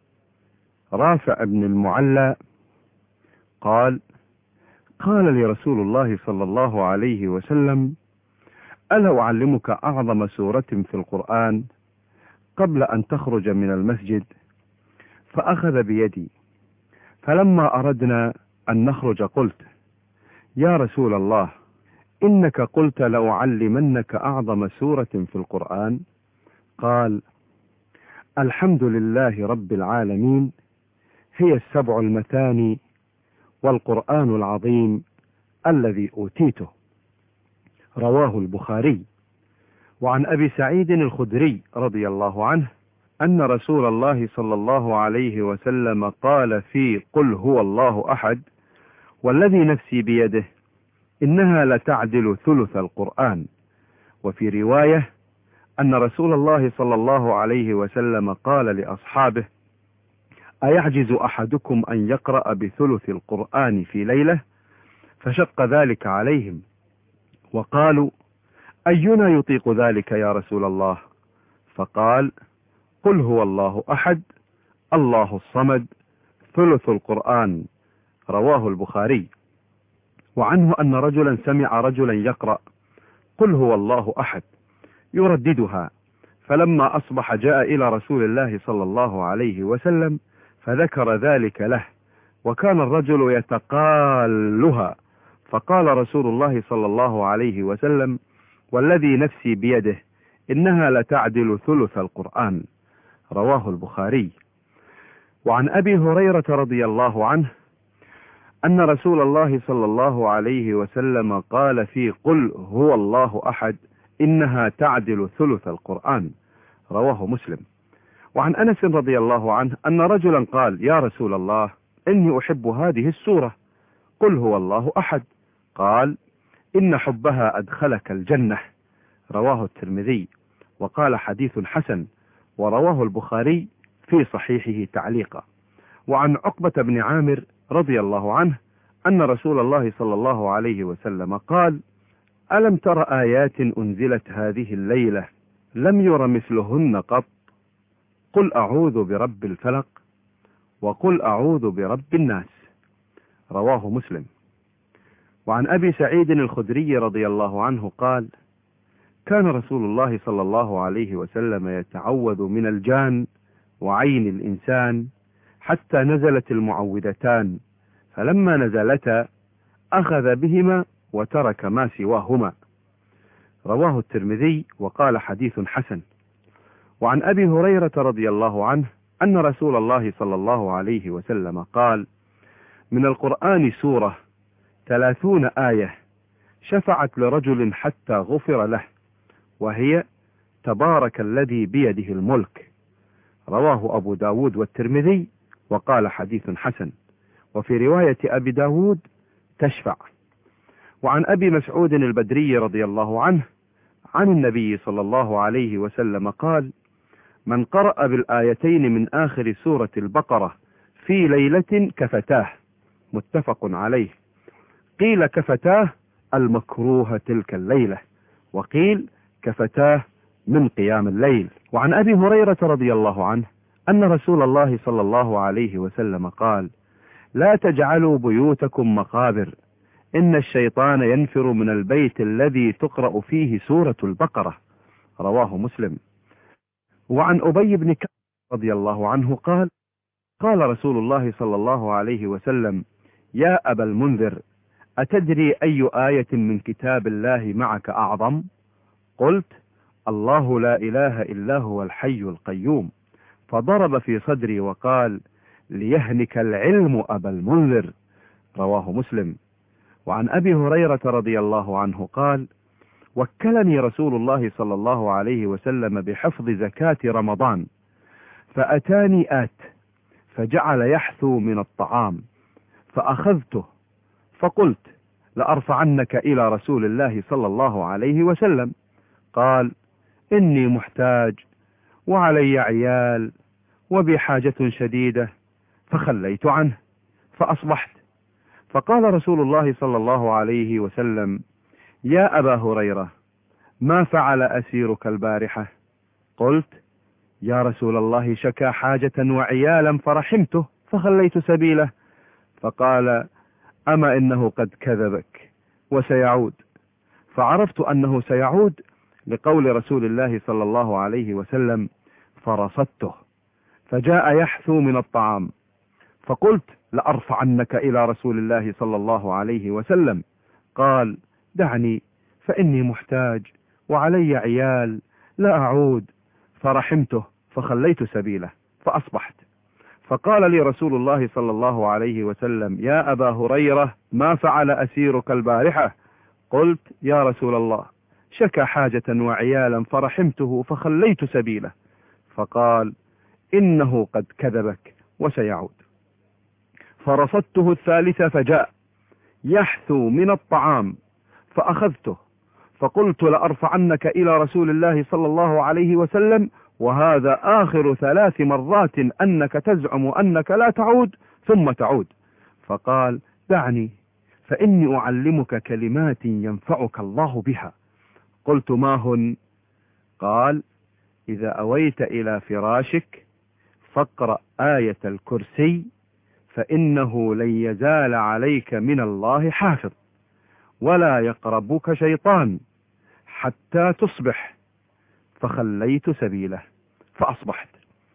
S1: رافع بن المعلى قال: قال لي رسول الله صلى الله عليه وسلم: ألا أعلمك أعظم سورة في القرآن قبل أن تخرج من المسجد؟ فأخذ بيدي، فلما أردنا أن نخرج قلت: يا رسول الله، إنك قلت لأعلمنك أعظم سورة في القرآن. قال: الحمد لله رب العالمين، هي السبع المثاني والقرآن العظيم الذي أوتيته. رواه البخاري. وعن أبي سعيد الخدري رضي الله عنه أن رسول الله صلى الله عليه وسلم قال في قل هو الله أحد: والذي نفسي بيده إنها لتعدل ثلث القرآن. وفي رواية أن رسول الله صلى الله عليه وسلم قال لأصحابه: أيعجز أحدكم أن يقرأ بثلث القرآن في ليلة؟ فشق ذلك عليهم، وقالوا: أينا يطيق ذلك يا رسول الله؟ فقال: قل هو الله أحد الله الصمد ثلث القرآن. رواه البخاري. وعنه أن رجلا سمع رجلا يقرأ قل هو الله أحد يرددها، فلما أصبح جاء إلى رسول الله صلى الله عليه وسلم فذكر ذلك له، وكان الرجل يتقالها، فقال رسول الله صلى الله عليه وسلم: والذي نفسي بيده إنها لتعدل ثلث القرآن. رواه البخاري. وعن أبي هريرة رضي الله عنه أن رسول الله صلى الله عليه وسلم قال في قل هو الله أحد: إنها تعدل ثلث القرآن. رواه مسلم. وعن أنس رضي الله عنه أن رجلا قال: يا رسول الله، إني أحب هذه السورة، قل هو الله أحد. قال: إن حبها أدخلك الجنة. رواه الترمذي، وقال حديث حسن، ورواه البخاري في صحيحه تعليقا. وعن عقبة بن عامر رضي الله عنه أن رسول الله صلى الله عليه وسلم قال: ألم تر آيات أنزلت هذه الليلة لم ير مثلهن قط، قل أعوذ برب الفلق، وقل أعوذ برب الناس. رواه مسلم. وعن أبي سعيد الخدري رضي الله عنه قال: كان رسول الله صلى الله عليه وسلم يتعوذ من الجان وعين الإنسان حتى نزلت المعوذتان، فلما نزلتا أخذ بهما وترك ما سواهما. رواه الترمذي، وقال حديث حسن. وعن أبي هريرة رضي الله عنه أن رسول الله صلى الله عليه وسلم قال: من القرآن سورة 30 آية شفعت لرجل حتى غفر له، وهي تبارك الذي بيده الملك. رواه أبو داود والترمذي، وقال حديث حسن. وفي رواية أبي داود تشفع. وعن أبي مسعود البدري رضي الله عنه عن النبي صلى الله عليه وسلم قال: من قرأ بالآيتين من آخر سورة البقرة في ليلة كفتاه. متفق عليه. قيل كفتاه المكروه تلك الليلة، وقيل كفتاه من قيام الليل. وعن أبي هريرة رضي الله عنه أن رسول الله صلى الله عليه وسلم قال: لا تجعلوا بيوتكم مقابر، إن الشيطان ينفر من البيت الذي تقرأ فيه سورة البقرة. رواه مسلم. وعن أبي بن كعب رضي الله عنه قال: قال رسول الله صلى الله عليه وسلم: يا أبا المنذر، أتدري أي آية من كتاب الله معك أعظم؟ قلت: الله لا إله إلا هو الحي القيوم. فضرب في صدري وقال: ليهنك العلم أبا المنذر. رواه مسلم. وعن أبي هريرة رضي الله عنه قال: وكلني رسول الله صلى الله عليه وسلم بحفظ زكاة رمضان، فأتاني آت فجعل يحثو من الطعام، فأخذته فقلت: لأرفعنك إلى رسول الله صلى الله عليه وسلم. قال: إني محتاج وعلي عيال وبحاجة شديدة، فخليت عنه فأصبحت. فقال رسول الله صلى الله عليه وسلم: يا أبا هريرة، ما فعل أسيرك البارحة؟ قلت: يا رسول الله، شكا حاجة وعيالا فرحمته فخليت سبيله. فقال: أما إنه قد كذبك وسيعود. فعرفت أنه سيعود لقول رسول الله صلى الله عليه وسلم: فرصدته فجاء يحثو من الطعام، فقلت: لأرفعنك إلى رسول الله صلى الله عليه وسلم. قال: دعني، فإني محتاج وعلي عيال، لا أعود. فرحمته فخليت سبيله فأصبحت. فقال لي رسول الله صلى الله عليه وسلم: يا أبا هريرة، ما فعل أسيرك البارحة؟ قلت: يا رسول الله، شكا حاجة وعيالا فرحمته فخليت سبيله. فقال: إنه قد كذبك وسيعود. فرصدته الثالثة فجاء يحثو من الطعام، فأخذته فقلت: لأرفعنك إلى رسول الله صلى الله عليه وسلم، وهذا آخر 3 مرات أنك تزعم أنك لا تعود ثم تعود. فقال: دعني، فإني أعلمك كلمات ينفعك الله بها. قلت: ما هن؟ قال: إذا أويت إلى فراشك فاقرأ آية الكرسي، فإنه لن يزال عليك من الله حافظ، ولا يقربك شيطان حتى تصبح. فخليت سبيله فأصبحت.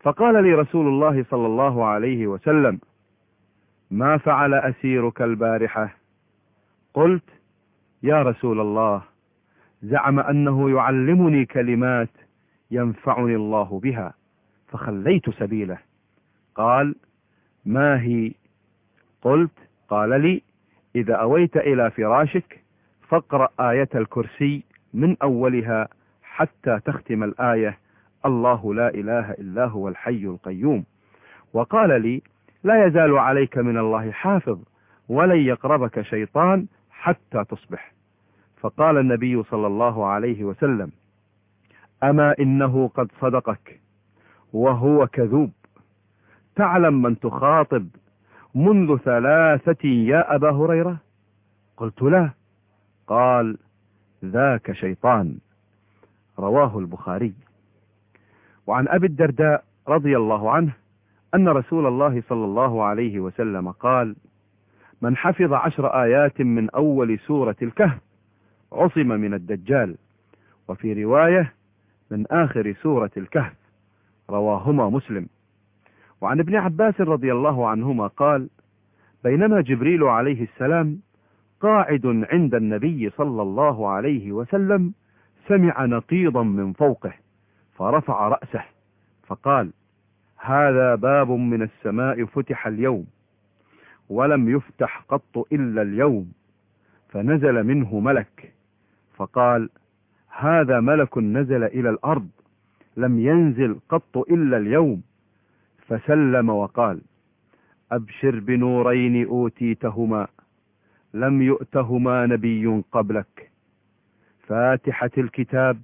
S1: فقال لي رسول الله صلى الله عليه وسلم: ما فعل أسيرك البارحة؟ قلت: يا رسول الله، زعم أنه يعلمني كلمات ينفعني الله بها، فخليت سبيله. قال: ما هي؟ قلت: قال لي: إذا أويت إلى فراشك فاقرأ آية الكرسي من أولها حتى تختم الآية: الله لا إله إلا هو الحي القيوم. وقال لي: لا يزال عليك من الله حافظ، ولن يقربك شيطان حتى تصبح. فقال النبي صلى الله عليه وسلم: أما إنه قد صدقك وهو كذوب، تعلم من تخاطب منذ 3 يا أبا هريرة؟ قلت: لا. قال: ذاك شيطان. رواه البخاري. وعن أبي الدرداء رضي الله عنه أن رسول الله صلى الله عليه وسلم قال: من حفظ 10 آيات من أول سورة الكهف عصم من الدجال، وفي رواية من آخر سورة الكهف. رواهما مسلم. وعن ابن عباس رضي الله عنهما قال: بينما جبريل عليه السلام قاعد عند النبي صلى الله عليه وسلم سمع نقيضا من فوقه، فرفع رأسه فقال: هذا باب من السماء فتح اليوم، ولم يفتح قط إلا اليوم. فنزل منه ملك فقال: هذا ملك نزل إلى الأرض، لم ينزل قط إلا اليوم. فسلم وقال: أبشر بنورين أوتيتهما لم يؤتهما نبي قبلك، فاتحة الكتاب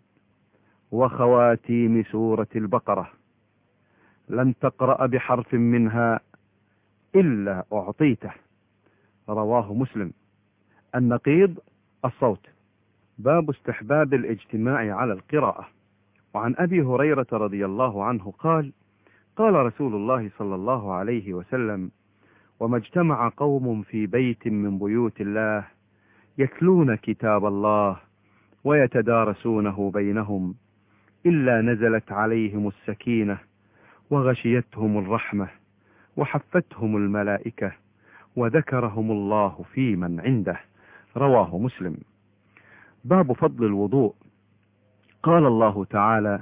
S1: وخواتيم سورة البقرة، لن تقرأ بحرف منها إلا أعطيته. رواه مسلم. النقيض الصوت. باب استحباب الاجتماع على القراءة. وعن أبي هريرة رضي الله عنه قال: قال رسول الله صلى الله عليه وسلم: وما اجتمع قوم في بيت من بيوت الله يتلون كتاب الله ويتدارسونه بينهم إلا نزلت عليهم السكينة وغشيتهم الرحمة وحفتهم الملائكة وذكرهم الله في من عنده. رواه مسلم. باب فضل الوضوء. قال الله تعالى: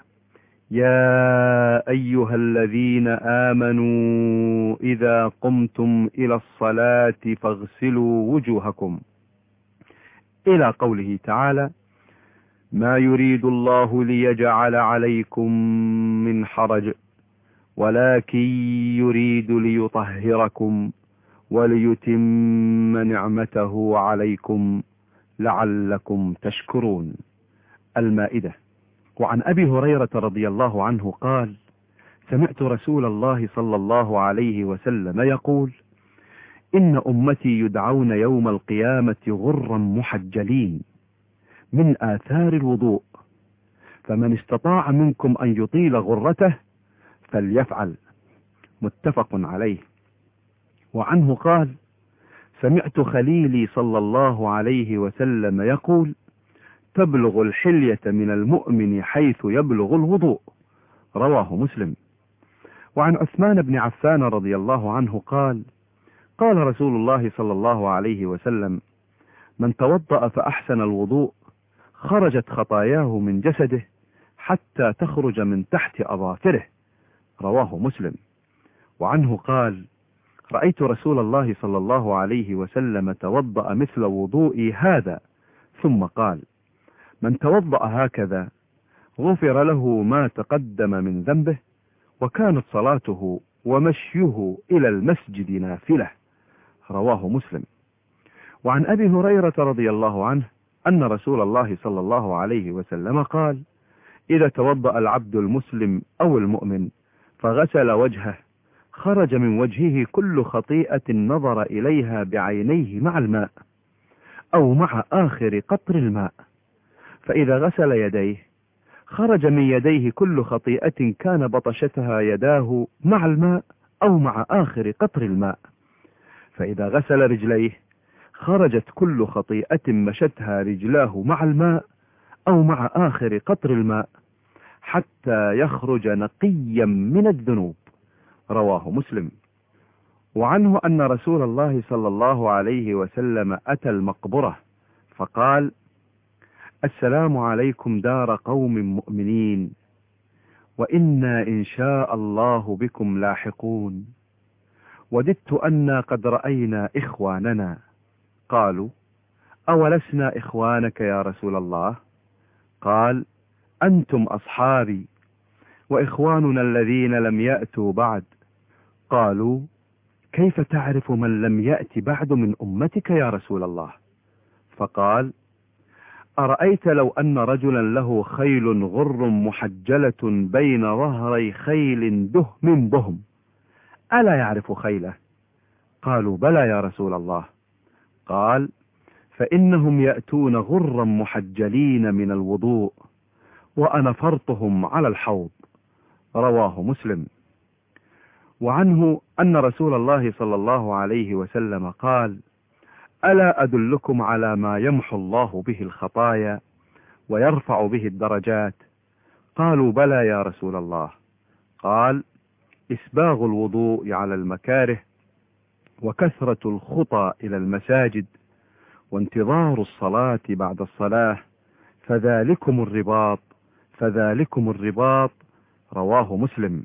S1: يا أيها الذين آمنوا إذا قمتم إلى الصلاة فاغسلوا وجوهكم، إلى قوله تعالى: ما يريد الله ليجعل عليكم من حرج ولكن يريد ليطهركم وليتم نعمته عليكم لعلكم تشكرون. المائدة. وعن أبي هريرة رضي الله عنه قال: سمعت رسول الله صلى الله عليه وسلم يقول: إن أمتي يدعون يوم القيامة غرا محجلين من آثار الوضوء، فمن استطاع منكم أن يطيل غرته فليفعل. متفق عليه. وعنه قال: سمعت خليلي صلى الله عليه وسلم يقول: تبلغ الحلية من المؤمن حيث يبلغ الوضوء. رواه مسلم. وعن عثمان بن عفان رضي الله عنه قال: قال رسول الله صلى الله عليه وسلم: من توضأ فأحسن الوضوء خرجت خطاياه من جسده حتى تخرج من تحت أظافره. رواه مسلم. وعنه قال: رأيت رسول الله صلى الله عليه وسلم توضأ مثل وضوئي هذا، ثم قال: من توضأ هكذا غفر له ما تقدم من ذنبه، وكانت صلاته ومشيه إلى المسجد نافلة. رواه مسلم. وعن أبي هريرة رضي الله عنه أن رسول الله صلى الله عليه وسلم قال: إذا توضأ العبد المسلم أو المؤمن فغسل وجهه خرج من وجهه كل خطيئة نظر إليها بعينيه مع الماء أو مع آخر قطر الماء، فإذا غسل يديه خرج من يديه كل خطيئة كان بطشتها يداه مع الماء أو مع آخر قطر الماء، فإذا غسل رجليه خرجت كل خطيئة مشتها رجلاه مع الماء أو مع آخر قطر الماء، حتى يخرج نقيا من الذنوب. رواه مسلم. وعنه أن رسول الله صلى الله عليه وسلم أتى المقبرة فقال: السلام عليكم دار قوم مؤمنين، وإنا إن شاء الله بكم لاحقون. وددت أنا قد رأينا إخواننا. قالوا: أولسنا إخوانك يا رسول الله؟ قال: أنتم أصحابي، وإخواننا الذين لم يأتوا بعد. قالوا: كيف تعرف من لم يأت بعد من أمتك يا رسول الله؟ فقال: أرأيت لو أن رجلا له خيل غر محجلة بين ظهري خيل دهم بهم، ألا يعرف خيله؟ قالوا: بلى يا رسول الله. قال: فإنهم يأتون غرا محجلين من الوضوء، وأنا فرطهم على الحوض. رواه مسلم. وعنه أن رسول الله صلى الله عليه وسلم قال: ألا أدلكم على ما يمحو الله به الخطايا ويرفع به الدرجات؟ قالوا: بلى يا رسول الله. قال: إسباغ الوضوء على المكاره، وكثرة الخطى إلى المساجد، وانتظار الصلاة بعد الصلاة، فذلكم الرباط فذلكم الرباط. رواه مسلم.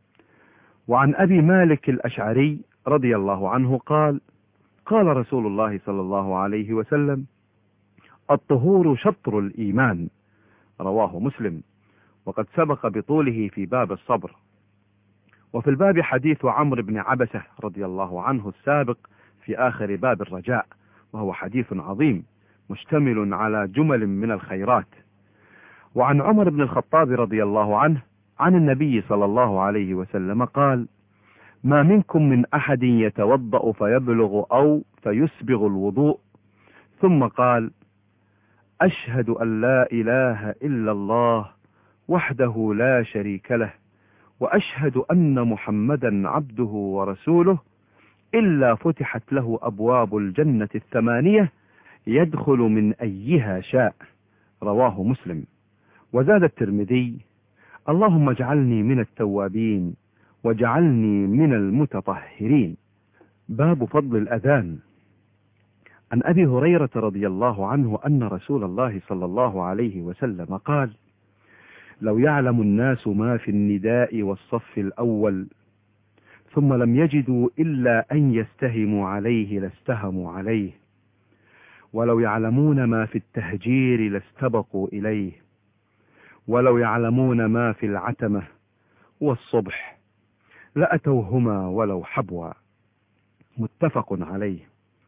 S1: وعن أبي مالك الأشعري رضي الله عنه قال: قال رسول الله صلى الله عليه وسلم: الطهور شطر الإيمان. رواه مسلم، وقد سبق بطوله في باب الصبر. وفي الباب حديث عمرو بن عبسة رضي الله عنه السابق في آخر باب الرجاء، وهو حديث عظيم مشتمل على جمل من الخيرات. وعن عمر بن الخطاب رضي الله عنه عن النبي صلى الله عليه وسلم قال: ما منكم من أحد يتوضأ فيبلغ أو فيسبغ الوضوء ثم قال: أشهد أن لا إله إلا الله وحده لا شريك له، وأشهد أن محمدا عبده ورسوله، إلا فتحت له أبواب الجنة الثمانية يدخل من أيها شاء. رواه مسلم. وزاد الترمذي: اللهم اجعلني من التوابين واجعلني من المتطهرين. باب فضل الأذان. عن أبي هريرة رضي الله عنه أن رسول الله صلى الله عليه وسلم قال: لو يعلم الناس ما في النداء والصف الأول ثم لم يجدوا إلا أن يستهموا عليه لاستهموا عليه، ولو يعلمون ما في التهجير لاستبقوا إليه، ولو يعلمون ما في العتمة والصبح لأتوهما ولو حبوا. متفق عليه.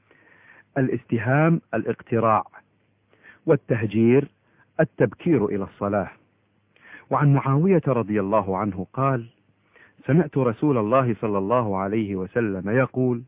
S1: الاستهام الاقتراع، والتهجير التبكير إلى الصلاة. وعن معاوية رضي الله عنه قال: سمعت رسول الله صلى الله عليه وسلم يقول: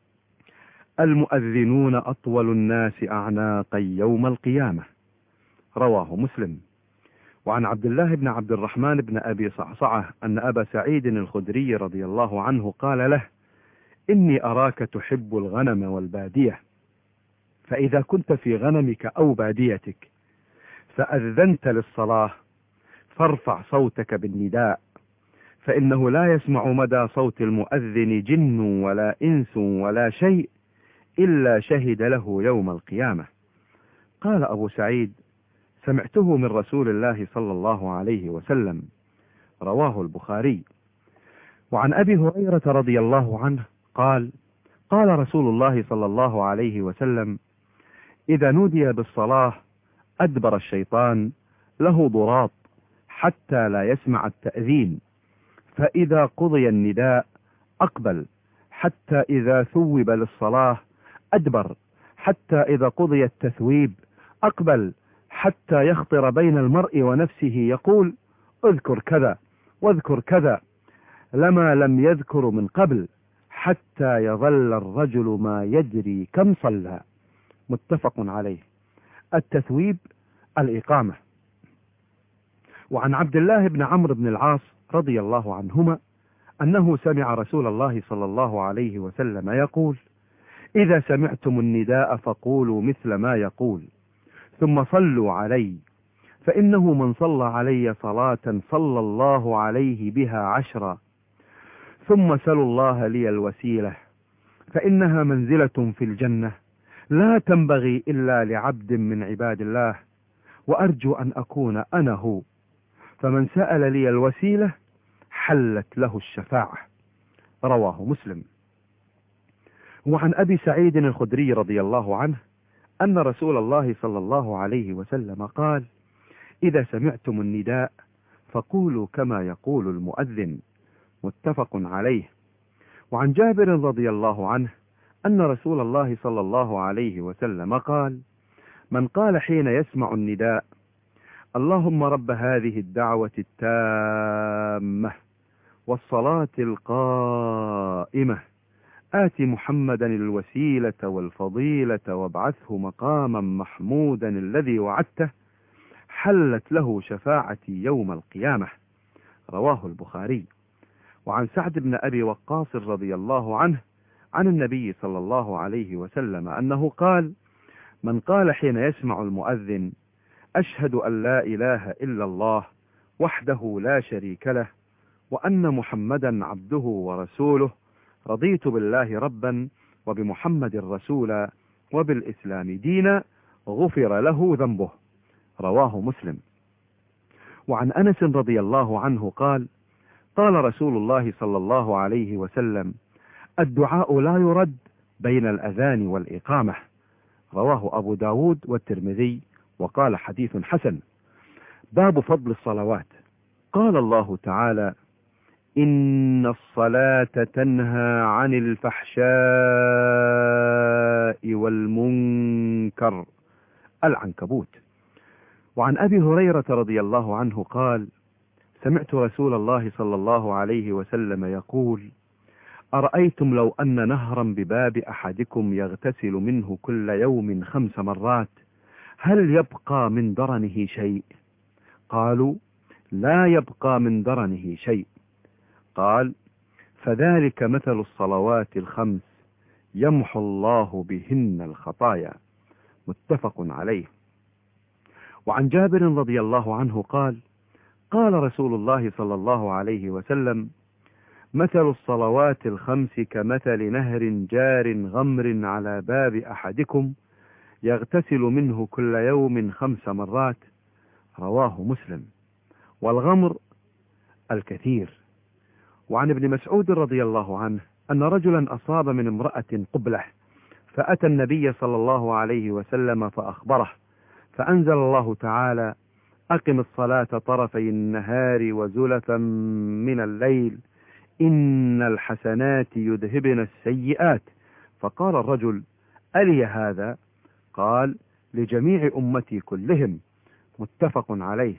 S1: المؤذنون أطول الناس أعناقا يوم القيامة. رواه مسلم. وعن عبد الله بن عبد الرحمن بن أبي صعصعة أن أبا سعيد الخدري رضي الله عنه قال له: إني أراك تحب الغنم والبادية، فإذا كنت في غنمك أو باديتك فأذنت للصلاة فارفع صوتك بالنداء، فإنه لا يسمع مدى صوت المؤذن جن ولا إنس ولا شيء إلا شهد له يوم القيامة. قال أبو سعيد: سمعته من رسول الله صلى الله عليه وسلم. رواه البخاري. وعن أبي هريرة رضي الله عنه قال: قال رسول الله صلى الله عليه وسلم: إذا نودي بالصلاة أدبر الشيطان له ضراط حتى لا يسمع التأذين، فإذا قضي النداء أقبل حتى إذا ثوب للصلاة أدبر، حتى إذا قضي التثويب أقبل حتى يخطر بين المرء ونفسه يقول: اذكر كذا واذكر كذا، لما لم يذكر من قبل، حتى يظل الرجل ما يدري كم صلى. متفق عليه. التثويب الإقامة. وعن عبد الله بن عمرو بن العاص رضي الله عنهما أنه سمع رسول الله صلى الله عليه وسلم يقول: إذا سمعتم النداء فقولوا مثل ما يقول، ثم صلوا علي، فإنه من صلى علي صلاة صلى الله عليه بها 10. ثم سلوا الله لي الوسيلة فإنها منزلة في الجنة لا تنبغي إلا لعبد من عباد الله، وأرجو أن أكون أنا هو. فمن سأل لي الوسيلة حلت له الشفاعة. رواه مسلم. وعن أبي سعيد الخدري رضي الله عنه أن رسول الله صلى الله عليه وسلم قال: إذا سمعتم النداء فقولوا كما يقول المؤذن. متفق عليه. وعن جابر رضي الله عنه أن رسول الله صلى الله عليه وسلم قال: من قال حين يسمع النداء: اللهم رب هذه الدعوة التامة والصلاة القائمة آت محمدا الوسيلة والفضيلة وابعثه مقاما محمودا الذي وعدته، حلت له شفاعتي يوم القيامة. رواه البخاري. وعن سعد بن أبي وقاص رضي الله عنه عن النبي صلى الله عليه وسلم أنه قال: من قال حين يسمع المؤذن: أشهد أن لا إله إلا الله وحده لا شريك له وأن محمدا عبده ورسوله، رضيت بالله ربا وبمحمد رسولا وبالإسلام دينا، غفر له ذنبه. رواه مسلم. وعن أنس رضي الله عنه قال: قال رسول الله صلى الله عليه وسلم: الدعاء لا يرد بين الأذان والإقامة. رواه أبو داود والترمذي وقال حديث حسن. باب فضل الصلوات. قال الله تعالى: إن الصلاة تنهى عن الفحشاء والمنكر. العنكبوت. وعن أبي هريرة رضي الله عنه قال: سمعت رسول الله صلى الله عليه وسلم يقول: أرأيتم لو أن نهرا بباب أحدكم يغتسل منه كل يوم 5 مرات هل يبقى من درنه شيء؟ قالوا: لا يبقى من درنه شيء. قال: فذلك مثل الصلوات 5 يمحو الله بهن الخطايا. متفق عليه. وعن جابر رضي الله عنه قال: قال رسول الله صلى الله عليه وسلم: مثل الصلوات 5 كمثل نهر جار غمر على باب أحدكم يغتسل منه كل يوم 5 مرات. رواه مسلم. والغمر الكثير. وعن ابن مسعود رضي الله عنه أن رجلا أصاب من امرأة قبلة فأتى النبي صلى الله عليه وسلم فأخبره، فأنزل الله تعالى: أقم الصلاة طرفي النهار وزلفا من الليل إن الحسنات يذهبن السيئات. فقال الرجل: ألي هذا؟ قال: لجميع أمتي كلهم. متفق عليه.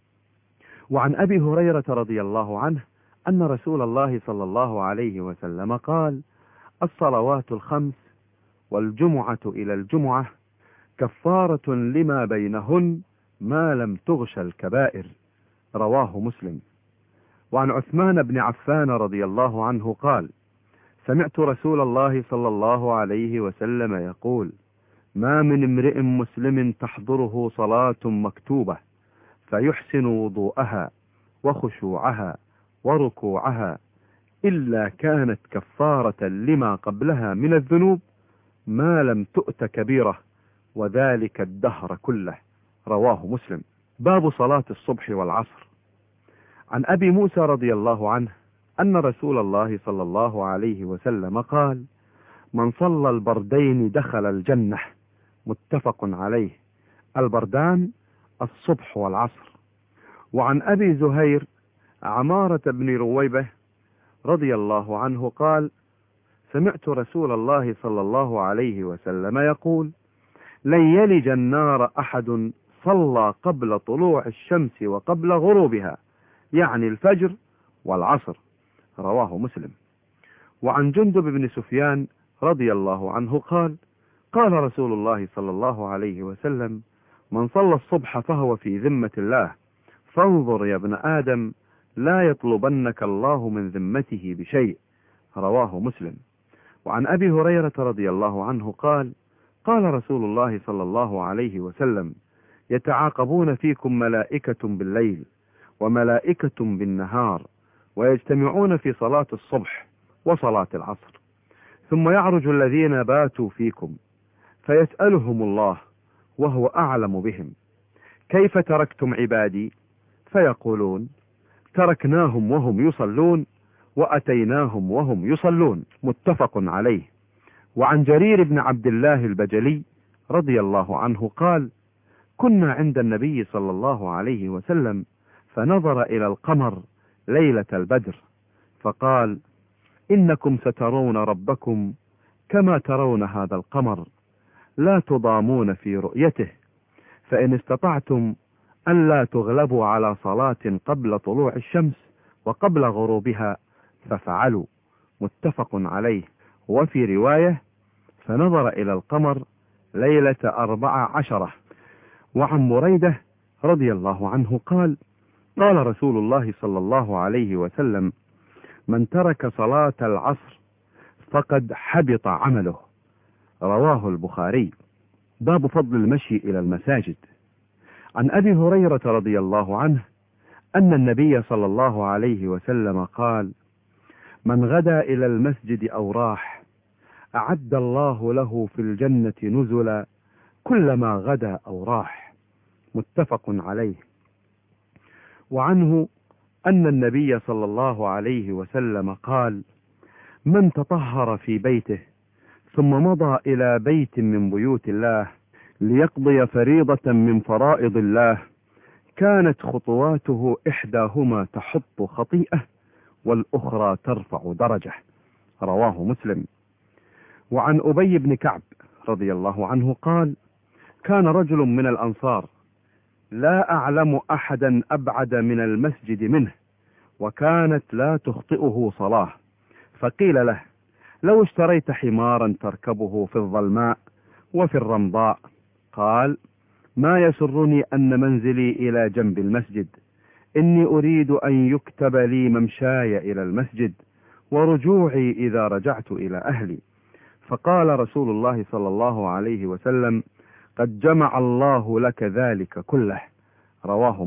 S1: وعن أبي هريرة رضي الله عنه أن رسول الله صلى الله عليه وسلم قال: الصلوات 5 والجمعة إلى الجمعة كفارة لما بينهن ما لم تغش الكبائر. رواه مسلم. وعن عثمان بن عفان رضي الله عنه قال: سمعت رسول الله صلى الله عليه وسلم يقول: ما من امرئ مسلم تحضره صلاة مكتوبة فيحسن وضوءها وخشوعها وركوعها إلا كانت كفارة لما قبلها من الذنوب ما لم تؤت كبيرة، وذلك الدهر كله. رواه مسلم. باب صلاة الصبح والعصر. عن أبي موسى رضي الله عنه أن رسول الله صلى الله عليه وسلم قال: من صلى البردين دخل الجنة. متفق عليه. البردان الصبح والعصر. وعن أبي زهير عمارة بن رويبة رضي الله عنه قال: سمعت رسول الله صلى الله عليه وسلم يقول: لن يلج النار أحد صلى قبل طلوع الشمس وقبل غروبها، يعني الفجر والعصر. رواه مسلم. وعن جندب بن سفيان رضي الله عنه قال: قال رسول الله صلى الله عليه وسلم: من صلى الصبح فهو في ذمة الله، فانظر يا ابن آدم لا يطلبنك الله من ذمته بشيء. رواه مسلم. وعن أبي هريرة رضي الله عنه قال: قال رسول الله صلى الله عليه وسلم: يتعاقبون فيكم ملائكة بالليل وملائكة بالنهار، ويجتمعون في صلاة الصبح وصلاة العصر، ثم يعرج الذين باتوا فيكم فيسألهم الله وهو أعلم بهم: كيف تركتم عبادي؟ فيقولون: تركناهم وهم يصلون وأتيناهم وهم يصلون. متفق عليه. وعن جرير بن عبد الله البجلي رضي الله عنه قال: كنا عند النبي صلى الله عليه وسلم فنظر إلى القمر ليلة البدر فقال: إنكم سترون ربكم كما ترون هذا القمر، لا تضامون في رؤيته، فإن استطعتم أن لا تغلبوا على صلاة قبل طلوع الشمس وقبل غروبها ففعلوا. متفق عليه. وفي رواية: فنظر إلى القمر ليلة 14. وعن بريدة رضي الله عنه قال: قال رسول الله صلى الله عليه وسلم: من ترك صلاة العصر فقد حبط عمله. رواه البخاري. باب فضل المشي إلى المساجد. عن أبي هريرة رضي الله عنه أن النبي صلى الله عليه وسلم قال: من غدا إلى المسجد أو راح أعد الله له في الجنة نزلا كلما غدا أو راح. متفق عليه. وعنه أن النبي صلى الله عليه وسلم قال: من تطهر في بيته ثم مضى إلى بيت من بيوت الله ليقضي فريضة من فرائض الله كانت خطواته إحداهما تحط خطيئة والأخرى ترفع درجة. رواه مسلم. وعن أبي بن كعب رضي الله عنه قال: كان رجل من الأنصار لا أعلم أحدا أبعد من المسجد منه، وكانت لا تخطئه صلاة، فقيل له: لو اشتريت حمارا تركبه في الظلماء وفي الرمضاء. قال: ما يسرني أن منزلي إلى جنب المسجد، إني أريد أن يكتب لي ممشاي إلى المسجد ورجوعي إذا رجعت إلى أهلي. فقال رسول الله صلى الله عليه وسلم: قد جمع الله لك ذلك كله. رواه